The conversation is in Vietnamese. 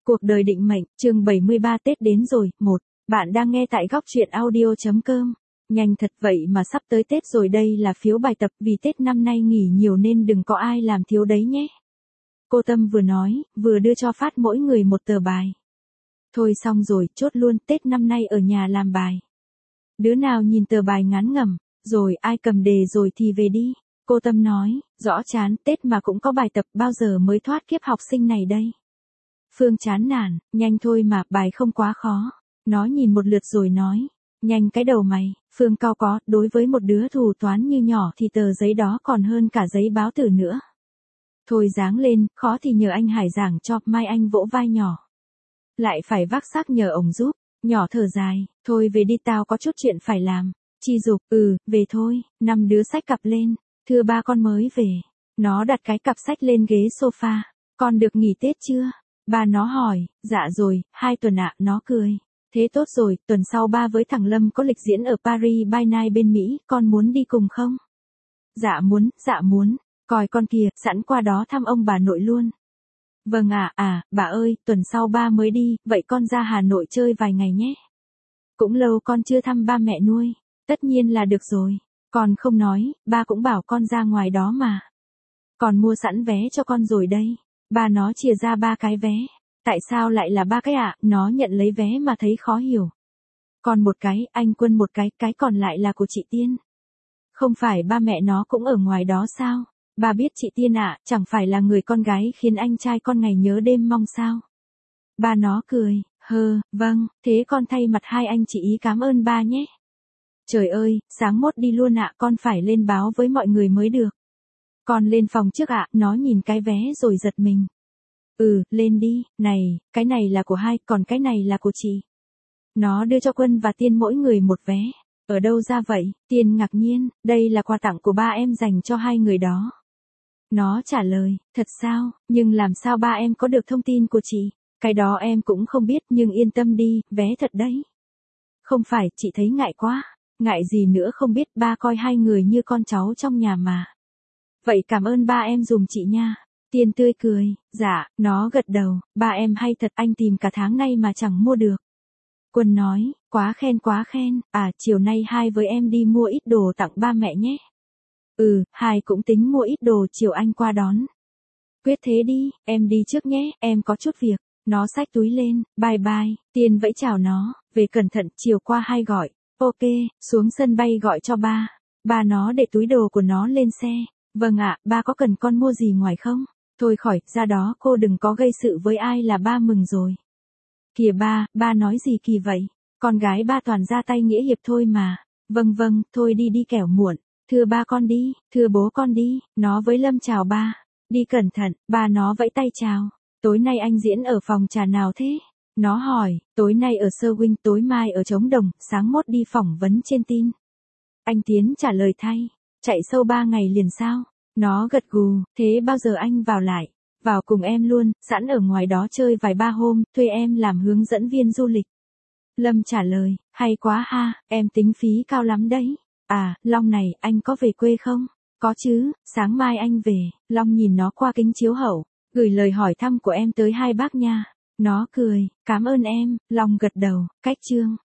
Cuộc đời định mệnh, chương 73 Tết đến rồi, 1. Bạn đang nghe tại góc truyện audio.com. Nhanh thật vậy mà sắp tới Tết rồi, đây là phiếu bài tập vì Tết năm nay nghỉ nhiều nên đừng có ai làm thiếu đấy nhé. Cô Tâm vừa nói, vừa đưa cho Phát mỗi người một tờ bài. Thôi xong rồi, chốt luôn, Tết năm nay ở nhà làm bài. Đứa nào nhìn tờ bài ngán ngẩm, rồi ai cầm đề rồi thì về đi. Cô Tâm nói, rõ chán, Tết mà cũng có bài tập, bao giờ mới thoát kiếp học sinh này đây. Phương chán nản, nhanh thôi mà, bài không quá khó. Nó nhìn một lượt rồi nói, nhanh cái đầu mày. Phương cau có, đối với một đứa thủ toán như nhỏ thì tờ giấy đó còn hơn cả giấy báo tử nữa. Thôi dáng lên, khó thì nhờ anh Hải giảng cho, mai anh vỗ vai nhỏ. Lại phải vác xác nhờ ông giúp, nhỏ thở dài, thôi về đi, tao có chút chuyện phải làm. Chi dục, về thôi. 5 đứa xách cặp lên, thưa ba con mới về. Nó đặt cái cặp sách lên ghế sofa, con được nghỉ Tết chưa? Ba nó hỏi, dạ rồi, 2 tuần ạ, nó cười. Thế tốt rồi, tuần sau ba với thằng Lâm có lịch diễn ở Paris by Night bên Mỹ, con muốn đi cùng không? Dạ muốn, coi con kìa, sẵn qua đó thăm ông bà nội luôn. Vâng ạ, bà ơi, tuần sau ba mới đi, vậy con ra Hà Nội chơi vài ngày nhé. Cũng lâu con chưa thăm ba mẹ nuôi, tất nhiên là được rồi. Con không nói, ba cũng bảo con ra ngoài đó mà. Con mua sẵn vé cho con rồi đây. Ba nó chia ra 3 cái vé. Tại sao lại là 3 cái ạ? Nó nhận lấy vé mà thấy khó hiểu. Còn một cái, anh Quân một cái còn lại là của chị Tiên. Không phải ba mẹ nó cũng ở ngoài đó sao? Ba biết chị Tiên ạ, chẳng phải là người con gái khiến anh trai con ngày nhớ đêm mong sao? Ba nó cười, vâng, thế con thay mặt hai anh chị ý cảm ơn ba nhé. Trời ơi, sáng mốt đi luôn ạ, con phải lên báo với mọi người mới được. Con lên phòng trước ạ, nó nhìn cái vé rồi giật mình. Lên đi, này, cái này là của hai, còn cái này là của chị. Nó đưa cho Quân và Tiên mỗi người một vé. Ở đâu ra vậy? Tiên ngạc nhiên, đây là quà tặng của ba em dành cho hai người đó. Nó trả lời, thật sao, nhưng làm sao ba em có được thông tin của chị? Cái đó em cũng không biết, nhưng yên tâm đi, vé thật đấy. Không phải, chị thấy ngại quá. Ngại gì nữa không biết, ba coi hai người như con cháu trong nhà mà. Vậy cảm ơn ba em dùm chị nha. Tiên tươi cười, dạ, nó gật đầu, ba em hay thật, anh tìm cả tháng nay mà chẳng mua được. Quân nói, quá khen, chiều nay hai với em đi mua ít đồ tặng ba mẹ nhé. Hai cũng tính mua ít đồ chiều anh qua đón. Quyết thế đi, em đi trước nhé, em có chút việc. Nó xách túi lên, bye, Tiên vẫy chào nó, về cẩn thận, chiều qua hai gọi. Ok, xuống sân bay gọi cho ba. Ba nó để túi đồ của nó lên xe. Vâng ạ, ba có cần con mua gì ngoài không? Thôi khỏi, ra đó cô đừng có gây sự với ai là ba mừng rồi. Kìa ba nói gì kỳ vậy? Con gái ba toàn ra tay nghĩa hiệp thôi mà. Vâng, thôi đi kẻo muộn. Thưa ba con đi, thưa bố con đi, nó với Lâm chào ba. Đi cẩn thận, ba nó vẫy tay chào. Tối nay anh diễn ở phòng trà nào thế? Nó hỏi, tối nay ở Sơ Wing, tối mai ở Trống Đồng, sáng mốt đi phỏng vấn trên tin. Anh Tiến trả lời thay, chạy sâu 3 ngày liền sao? Nó gật gù, thế bao giờ anh vào lại? Vào cùng em luôn, sẵn ở ngoài đó chơi vài ba hôm, thuê em làm hướng dẫn viên du lịch. Lâm trả lời, hay quá ha, em tính phí cao lắm đấy. Long này, anh có về quê không? Có chứ, sáng mai anh về. Long nhìn nó qua kính chiếu hậu, gửi lời hỏi thăm của em tới hai bác nha. Nó cười, cảm ơn em. Long gật đầu, cách chương.